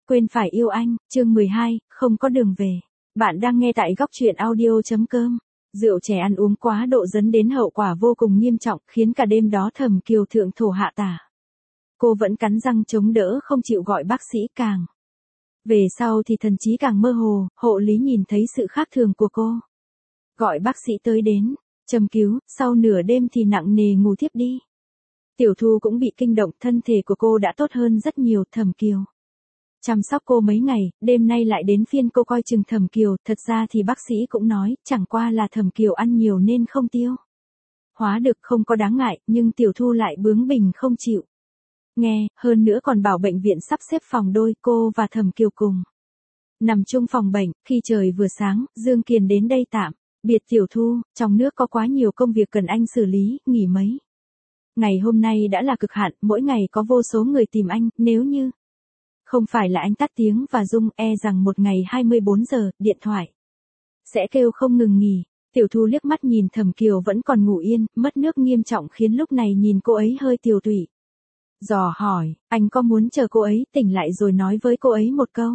Quên phải yêu anh, chương 12, không có đường về. Bạn đang nghe tại góc truyện audio.com. Rượu chè ăn uống quá độ dẫn đến hậu quả vô cùng nghiêm trọng, khiến cả đêm đó Thẩm Kiều thượng thổ hạ tả. Cô vẫn cắn răng chống đỡ không chịu gọi bác sĩ, càng về sau thì thần trí càng mơ hồ, hộ lý nhìn thấy sự khác thường của cô. Gọi bác sĩ tới đến, châm cứu, sau nửa đêm thì nặng nề ngủ thiếp đi. Tiểu Thu cũng bị kinh động, thân thể của cô đã tốt hơn rất nhiều. Thẩm Kiều chăm sóc cô mấy ngày, đêm nay lại đến phiên cô coi chừng Thẩm Kiều. Thật ra thì bác sĩ cũng nói, chẳng qua là Thẩm Kiều ăn nhiều nên không tiêu hóa được, không có đáng ngại, nhưng Tiểu Thu lại bướng bỉnh không chịu nghe, hơn nữa còn bảo bệnh viện sắp xếp phòng đôi, cô và Thẩm Kiều cùng nằm chung phòng bệnh. Khi trời vừa sáng, Dương Kiền đến đây tạm biệt Tiểu Thu, trong nước có quá nhiều công việc cần anh xử lý, nghỉ mấy ngày hôm nay đã là cực hạn, mỗi ngày có vô số người tìm anh, nếu như không phải là anh tắt tiếng và rung, e rằng một ngày 24 giờ, điện thoại sẽ kêu không ngừng nghỉ. Tiểu Thu liếc mắt nhìn Thẩm Kiều vẫn còn ngủ yên, mất nước nghiêm trọng khiến lúc này nhìn cô ấy hơi tiều tụy. Dò hỏi, anh có muốn chờ cô ấy tỉnh lại rồi nói với cô ấy một câu?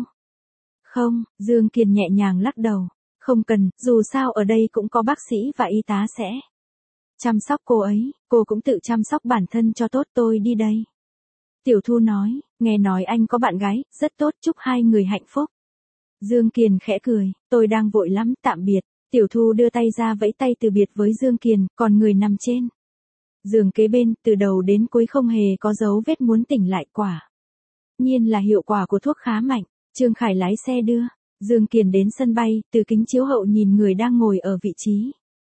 Không, Dương Kiền nhẹ nhàng lắc đầu. Không cần, dù sao ở đây cũng có bác sĩ và y tá sẽ chăm sóc cô ấy, cô cũng tự chăm sóc bản thân cho tốt, tôi đi đây. Tiểu Thu nói, nghe nói anh có bạn gái, rất tốt, chúc hai người hạnh phúc. Dương Kiền khẽ cười, tôi đang vội lắm, tạm biệt. Tiểu Thu đưa tay ra vẫy tay từ biệt với Dương Kiền, còn người nằm trên giường kế bên, từ đầu đến cuối không hề có dấu vết muốn tỉnh lại, quả nhiên là hiệu quả của thuốc khá mạnh. Trương Khải lái xe đưa Dương Kiền đến sân bay, từ kính chiếu hậu nhìn người đang ngồi ở vị trí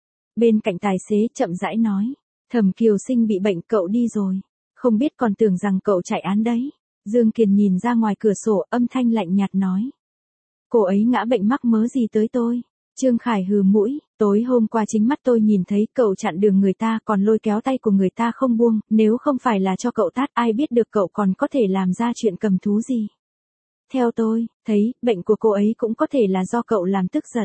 bên cạnh tài xế, chậm rãi nói, Thẩm Kiều Sinh bị bệnh, cậu đi rồi. Không biết, còn tưởng rằng cậu chạy án đấy. Dương Kiền nhìn ra ngoài cửa sổ, âm thanh lạnh nhạt nói, cô ấy ngã bệnh, mắc mớ gì tới tôi. Trương Khải hừ mũi, tối hôm qua chính mắt tôi nhìn thấy cậu chặn đường người ta, còn lôi kéo tay của người ta không buông, nếu không phải là cho cậu tát, ai biết được cậu còn có thể làm ra chuyện cầm thú gì. Theo tôi, thấy, bệnh của cô ấy cũng có thể là do cậu làm tức giận.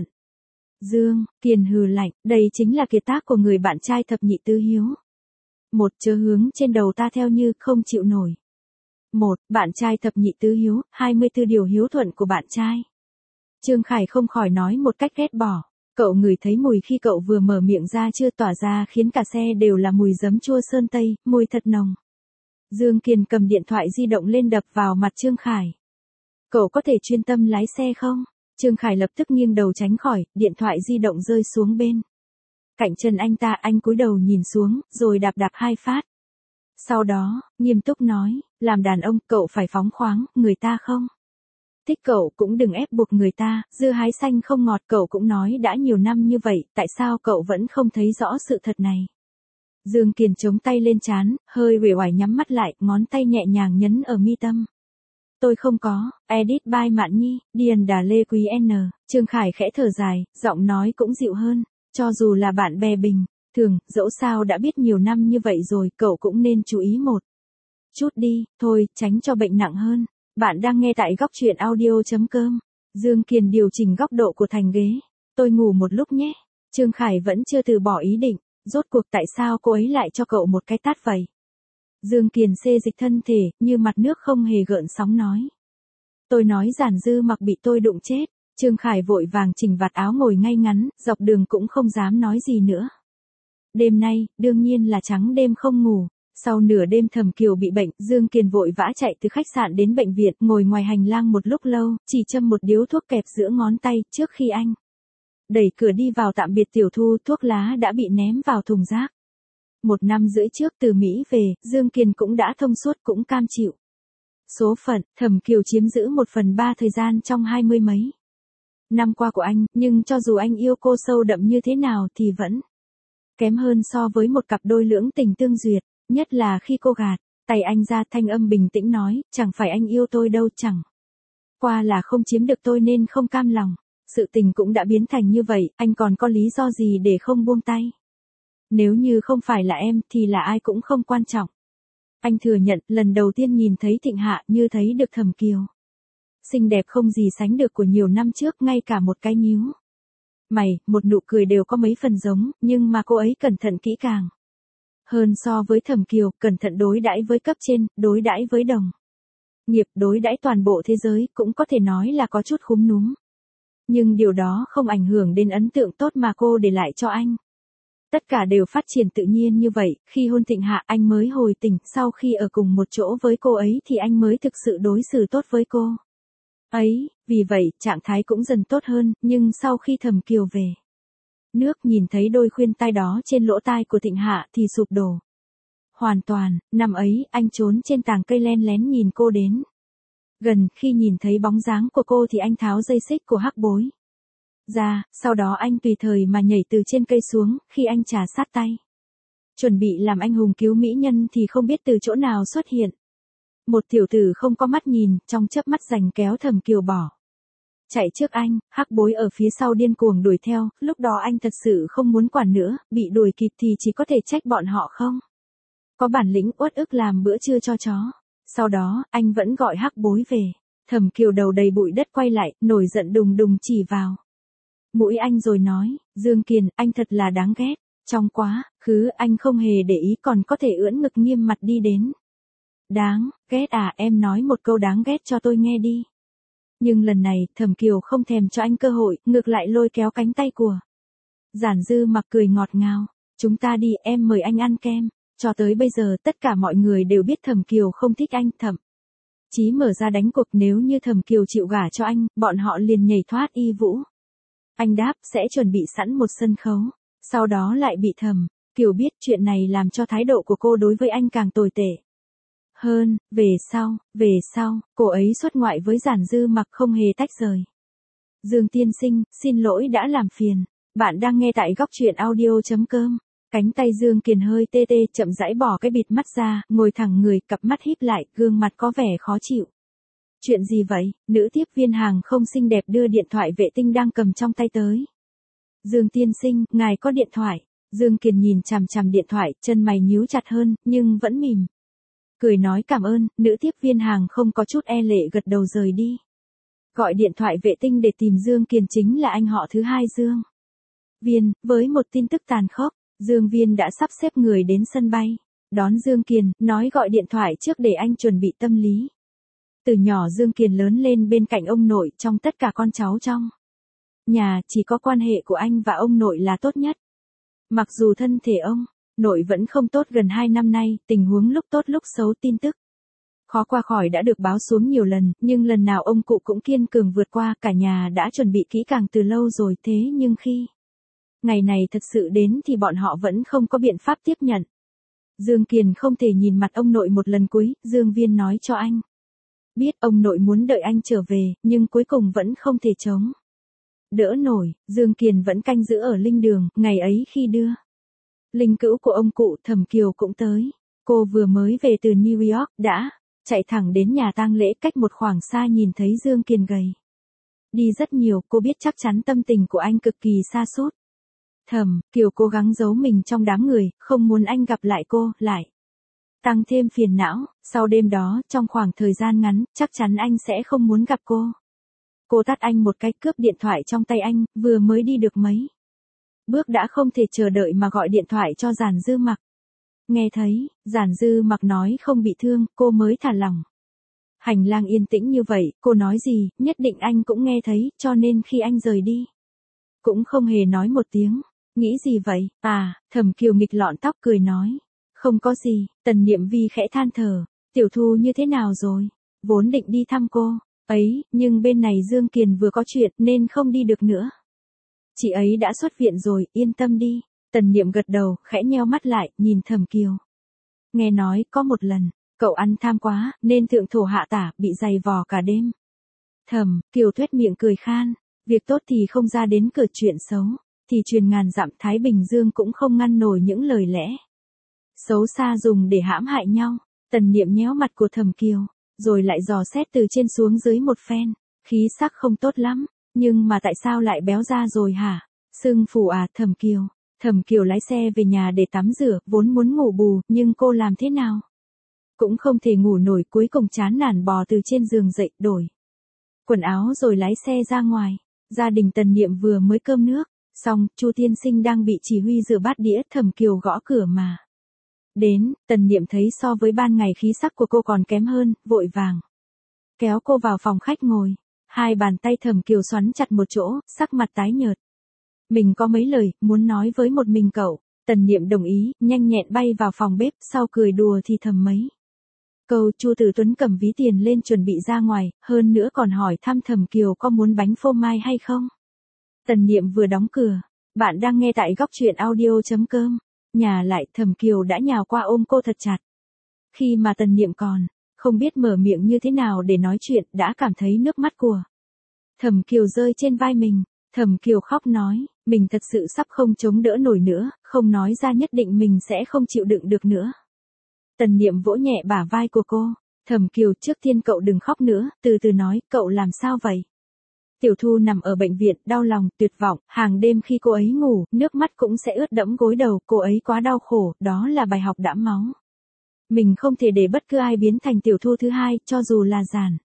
Dương Kiền hừ lạnh, đây chính là kiệt tác của người bạn trai thập nhị tứ hiếu. Một, chớ hướng trên đầu ta theo như không chịu nổi. Một, bạn trai thập nhị tứ hiếu, 24 điều hiếu thuận của bạn trai. Trương Khải không khỏi nói một cách ghét bỏ. Cậu ngửi thấy mùi khi cậu vừa mở miệng ra chưa, tỏa ra khiến cả xe đều là mùi giấm chua sơn tây, mùi thật nồng. Dương Kiền cầm điện thoại di động lên đập vào mặt Trương Khải. Cậu có thể chuyên tâm lái xe không? Trương Khải lập tức nghiêng đầu tránh khỏi, điện thoại di động rơi xuống bên cạnh chân anh ta, anh cúi đầu nhìn xuống, rồi đạp đạp 2 phát. Sau đó, nghiêm túc nói, làm đàn ông, cậu phải phóng khoáng, người ta không thích cậu cũng đừng ép buộc người ta, dưa hái xanh không ngọt, cậu cũng nói đã nhiều năm như vậy, tại sao cậu vẫn không thấy rõ sự thật này? Dương Kiền chống tay lên trán, hơi uể oải nhắm mắt lại, ngón tay nhẹ nhàng nhấn ở mi tâm. Tôi không có, edit by Mạn Nhi, Điền Đà Lê Quý N. Trương Khải khẽ thở dài, giọng nói cũng dịu hơn, cho dù là bạn bè bình thường, dẫu sao đã biết nhiều năm như vậy rồi, cậu cũng nên chú ý một chút đi, thôi, tránh cho bệnh nặng hơn. Bạn đang nghe tại góc truyện audio.com. Dương Kiền điều chỉnh góc độ của thành ghế. Tôi ngủ một lúc nhé. Trương Khải vẫn chưa từ bỏ ý định. Rốt cuộc tại sao cô ấy lại cho cậu một cái tát vậy? Dương Kiền xê dịch thân thể, như mặt nước không hề gợn sóng nói. Tôi nói giản dư mặc bị tôi đụng chết. Trương Khải vội vàng chỉnh vạt áo ngồi ngay ngắn, dọc đường cũng không dám nói gì nữa. Đêm nay, đương nhiên là trắng đêm không ngủ. Sau nửa đêm Thẩm Kiều bị bệnh, Dương Kiền vội vã chạy từ khách sạn đến bệnh viện, ngồi ngoài hành lang một lúc lâu, chỉ châm một điếu thuốc kẹp giữa ngón tay, trước khi anh đẩy cửa đi vào tạm biệt Tiểu Thu, thuốc lá đã bị ném vào thùng rác. 1 năm rưỡi trước từ Mỹ về, Dương Kiền cũng đã thông suốt, cũng cam chịu số phận. Thẩm Kiều chiếm giữ 1/3 thời gian trong 20 mấy năm qua của anh, nhưng cho dù anh yêu cô sâu đậm như thế nào thì vẫn kém hơn so với một cặp đôi lưỡng tình tương duyệt. Nhất là khi cô gạt tay anh ra, thanh âm bình tĩnh nói, chẳng phải anh yêu tôi đâu, chẳng qua là không chiếm được tôi nên không cam lòng. Sự tình cũng đã biến thành như vậy, anh còn có lý do gì để không buông tay? Nếu như không phải là em thì là ai cũng không quan trọng. Anh thừa nhận, lần đầu tiên nhìn thấy Thịnh Hạ như thấy được Thẩm Kiều. Xinh đẹp không gì sánh được của nhiều năm trước, ngay cả một cái nhíu mày, một nụ cười đều có mấy phần giống, nhưng mà cô ấy cẩn thận kỹ càng hơn so với Thẩm Kiều, cẩn thận đối đãi với cấp trên, đối đãi với đồng nghiệp, đối đãi toàn bộ thế giới, cũng có thể nói là có chút khúm núm. Nhưng điều đó không ảnh hưởng đến ấn tượng tốt mà cô để lại cho anh. Tất cả đều phát triển tự nhiên như vậy, khi hôn Thịnh Hạ anh mới hồi tỉnh, sau khi ở cùng một chỗ với cô ấy thì anh mới thực sự đối xử tốt với cô ấy, vì vậy trạng thái cũng dần tốt hơn, nhưng sau khi Thẩm Kiều về nước nhìn thấy đôi khuyên tai đó trên lỗ tai của Thịnh Hạ thì sụp đổ. Hoàn toàn, năm ấy anh trốn trên tàng cây len lén nhìn cô đến gần, khi nhìn thấy bóng dáng của cô thì anh tháo dây xích của Hắc Bối ra, sau đó anh tùy thời mà nhảy từ trên cây xuống, khi anh trà sát tay chuẩn bị làm anh hùng cứu mỹ nhân thì không biết từ chỗ nào xuất hiện một tiểu tử không có mắt nhìn, trong chớp mắt giành kéo Thẩm Kiều bỏ chạy trước anh. Hắc Bối ở phía sau điên cuồng đuổi theo, lúc đó anh thật sự không muốn quản nữa, bị đuổi kịp thì chỉ có thể trách bọn họ không có bản lĩnh, uất ức làm bữa trưa cho chó. Sau đó, anh vẫn gọi Hắc Bối về. Thẩm Kiều đầu đầy bụi đất quay lại, nổi giận đùng đùng chỉ vào mũi anh rồi nói, Dương Kiền, anh thật là đáng ghét. Trong quá khứ anh không hề để ý, còn có thể ưỡn ngực nghiêm mặt đi đến. Đáng ghét à, em nói một câu đáng ghét cho tôi nghe đi. Nhưng lần này, Thẩm Kiều không thèm cho anh cơ hội, ngược lại lôi kéo cánh tay của Giản Dư Mặc cười ngọt ngào. Chúng ta đi, em mời anh ăn kem. Cho tới bây giờ tất cả mọi người đều biết Thẩm Kiều không thích anh, thậm chí mở ra đánh cuộc, nếu như Thẩm Kiều chịu gả cho anh, bọn họ liền nhảy thoát y vũ. Anh đáp sẽ chuẩn bị sẵn một sân khấu, sau đó lại bị Thẩm Kiều biết, chuyện này làm cho thái độ của cô đối với anh càng tồi tệ hơn. Về sau, cô ấy xuất ngoại với Giản Dư Mặc không hề tách rời. Dương tiên sinh, xin lỗi đã làm phiền. Bạn đang nghe tại góc truyện audio.com. Cánh tay Dương Kiền hơi tê tê, chậm rãi bỏ cái bịt mắt ra, ngồi thẳng người, cặp mắt híp lại, gương mặt có vẻ khó chịu. Chuyện gì vậy? Nữ tiếp viên hàng không xinh đẹp đưa điện thoại vệ tinh đang cầm trong tay tới. Dương tiên sinh, ngài có điện thoại. Dương Kiền nhìn chằm chằm điện thoại, chân mày nhíu chặt hơn, nhưng vẫn mỉm cười nói cảm ơn. Nữ tiếp viên hàng không có chút e lệ gật đầu rời đi. Gọi điện thoại vệ tinh để tìm Dương Kiền chính là anh họ thứ hai Dương Viên, với một tin tức tàn khốc. Dương Viên đã sắp xếp người đến sân bay đón Dương Kiền, nói gọi điện thoại trước để anh chuẩn bị tâm lý. Từ nhỏ Dương Kiền lớn lên bên cạnh ông nội, trong tất cả con cháu trong nhà, chỉ có quan hệ của anh và ông nội là tốt nhất. Mặc dù thân thể ông nội vẫn không tốt gần 2 năm nay, tình huống lúc tốt lúc xấu, tin tức khó qua khỏi đã được báo xuống nhiều lần, nhưng lần nào ông cụ cũng kiên cường vượt qua, cả nhà đã chuẩn bị kỹ càng từ lâu rồi, thế nhưng khi ngày này thật sự đến thì bọn họ vẫn không có biện pháp tiếp nhận. Dương Kiền không thể nhìn mặt ông nội một lần cuối, Dương Viên nói cho anh biết ông nội muốn đợi anh trở về, nhưng cuối cùng vẫn không thể chống đỡ nổi. Dương Kiền vẫn canh giữ ở linh đường, ngày ấy khi đưa linh cữu của ông cụ, Thẩm Kiều cũng tới. Cô vừa mới về từ New York, đã chạy thẳng đến nhà tang lễ, cách một khoảng xa nhìn thấy Dương Kiền gầy đi rất nhiều, cô biết chắc chắn tâm tình của anh cực kỳ sa sút. Thẩm Kiều cố gắng giấu mình trong đám người, không muốn anh gặp lại cô, lại tăng thêm phiền não. Sau đêm đó, trong khoảng thời gian ngắn, chắc chắn anh sẽ không muốn gặp cô. Cô tát anh một cái, cướp điện thoại trong tay anh, vừa mới đi được mấy bước đã không thể chờ đợi mà gọi điện thoại cho Giản Dư Mặc. Nghe thấy Giản Dư Mặc nói không bị thương, cô mới thả lỏng. Hành lang yên tĩnh như vậy, cô nói gì, nhất định anh cũng nghe thấy, cho nên khi anh rời đi cũng không hề nói một tiếng. Nghĩ gì vậy? À, Thẩm Kiều nghịch lọn tóc cười nói. Không có gì. Tần Niệm Vi khẽ than thở. Tiểu Thu như thế nào rồi? Vốn định đi thăm cô ấy, nhưng bên này Dương Kiền vừa có chuyện nên không đi được nữa. Chị ấy đã xuất viện rồi, yên tâm đi. Tần Niệm gật đầu, khẽ nheo mắt lại, nhìn Thẩm Kiều. Nghe nói, có một lần, cậu ăn tham quá, nên thượng thổ hạ tả, bị dày vò cả đêm. Thẩm Kiều tuét miệng cười khan. Việc tốt thì không ra đến cửa, chuyện xấu thì truyền ngàn dặm. Thái Bình Dương cũng không ngăn nổi những lời lẽ xấu xa dùng để hãm hại nhau. Tần Niệm nhéo mặt của Thẩm Kiều, rồi lại dò xét từ trên xuống dưới một phen. Khí sắc không tốt lắm, nhưng mà tại sao lại béo ra rồi hả? Sưng phù à? Thẩm Kiều lái xe về nhà để tắm rửa, vốn muốn ngủ bù, nhưng cô làm thế nào cũng không thể ngủ nổi, cuối cùng chán nản bò từ trên giường dậy, đổi quần áo rồi lái xe ra ngoài. Gia đình Tần Niệm vừa mới cơm nước xong, Chu tiên sinh đang bị chỉ huy rửa bát đĩa. Thẩm Kiều gõ cửa mà đến. Tần Niệm thấy so với ban ngày khí sắc của cô còn kém hơn, vội vàng kéo cô vào phòng khách ngồi. Hai bàn tay Thẩm Kiều xoắn chặt một chỗ, sắc mặt tái nhợt. Mình có mấy lời, muốn nói với một mình cậu. Tần Niệm đồng ý, nhanh nhẹn bay vào phòng bếp, sau cười đùa thì thầm mấy câu. Chu Tử Tuấn cầm ví tiền lên chuẩn bị ra ngoài, hơn nữa còn hỏi thăm Thẩm Kiều có muốn bánh phô mai hay không. Tần Niệm vừa đóng cửa. Bạn đang nghe tại góc truyện audio.com. Nhà lại, Thẩm Kiều đã nhào qua ôm cô thật chặt. Khi mà Tần Niệm còn không biết mở miệng như thế nào để nói chuyện, đã cảm thấy nước mắt của Thẩm Kiều rơi trên vai mình. Thẩm Kiều khóc nói, mình thật sự sắp không chống đỡ nổi nữa, không nói ra nhất định mình sẽ không chịu đựng được nữa. Tần Niệm vỗ nhẹ bả vai của cô. Thẩm Kiều, trước tiên cậu đừng khóc nữa, từ từ nói, cậu làm sao vậy? Tiểu Thu nằm ở bệnh viện, đau lòng, tuyệt vọng, hàng đêm khi cô ấy ngủ, nước mắt cũng sẽ ướt đẫm gối đầu, cô ấy quá đau khổ, đó là bài học đẫm máu. Mình không thể để bất cứ ai biến thành Tiểu Thu thứ hai, cho dù là Giản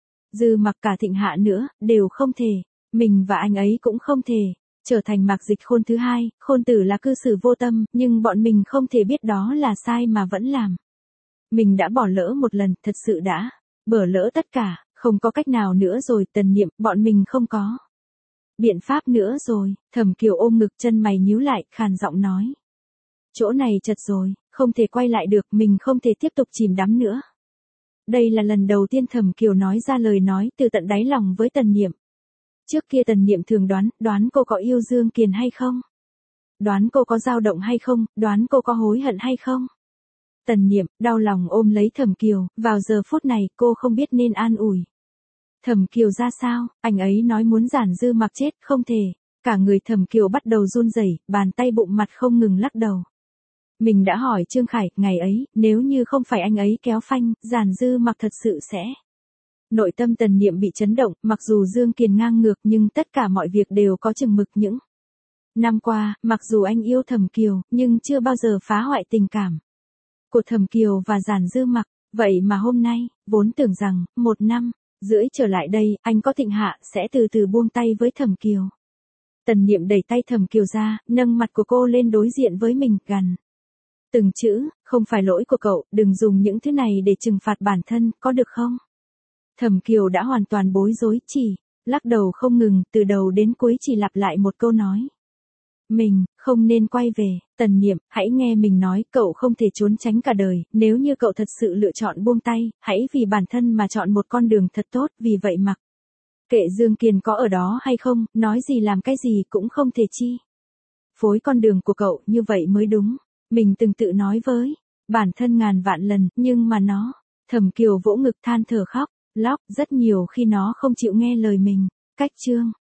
Dư Mặc cả Thịnh Hạ nữa, đều không thể. Mình và anh ấy cũng không thể trở thành Mạc Dịch Khôn thứ hai. Khôn tử là cư xử vô tâm, nhưng bọn mình không thể biết đó là sai mà vẫn làm. Mình đã bỏ lỡ một lần, thật sự đã bỏ lỡ tất cả, không có cách nào nữa rồi. Tần Niệm, bọn mình không có biện pháp nữa rồi. Thẩm Kiều ôm ngực, chân mày nhíu lại, khàn giọng nói. Chỗ này chật rồi, không thể quay lại được, mình không thể tiếp tục chìm đắm nữa. Đây là lần đầu tiên Thẩm Kiều nói ra lời nói từ tận đáy lòng với Tần Niệm. Trước kia Tần Niệm thường đoán cô có yêu Dương Kiền hay không? Đoán cô có dao động hay không? Đoán cô có hối hận hay không? Tần Niệm đau lòng ôm lấy Thẩm Kiều, vào giờ phút này cô không biết nên an ủi Thẩm Kiều ra sao. Anh ấy nói muốn Giản Dư Mặc chết, không thể. Cả người Thẩm Kiều bắt đầu run rẩy, bàn tay bụng mặt không ngừng lắc đầu. Mình đã hỏi Trương Khải, ngày ấy, nếu như không phải anh ấy kéo phanh, Giản Dư Mặc thật sự sẽ. Nội tâm Tần Niệm bị chấn động, mặc dù Dương Kiền ngang ngược nhưng tất cả mọi việc đều có chừng mực. Những năm qua, mặc dù anh yêu Thẩm Kiều, nhưng chưa bao giờ phá hoại tình cảm của Thẩm Kiều và Giản Dư Mặc. Vậy mà hôm nay, vốn tưởng rằng, 1 năm rưỡi trở lại đây, anh có Thịnh Hạ sẽ từ từ buông tay với Thẩm Kiều. Tần Niệm đẩy tay Thẩm Kiều ra, nâng mặt của cô lên đối diện với mình, gằn từng chữ, không phải lỗi của cậu, đừng dùng những thứ này để trừng phạt bản thân, có được không? Thẩm Kiều đã hoàn toàn bối rối, chỉ lắc đầu không ngừng, từ đầu đến cuối chỉ lặp lại một câu nói. Mình không nên quay về. Tần Niệm, hãy nghe mình nói, cậu không thể trốn tránh cả đời, nếu như cậu thật sự lựa chọn buông tay, hãy vì bản thân mà chọn một con đường thật tốt, vì vậy mặc kệ Dương Kiền có ở đó hay không, nói gì làm cái gì cũng không thể chi phối con đường của cậu, như vậy mới đúng. Mình từng tự nói với bản thân ngàn vạn lần, nhưng mà nó. Thẩm Kiều vỗ ngực than thở khóc lóc, rất nhiều khi nó không chịu nghe lời mình. Cách chương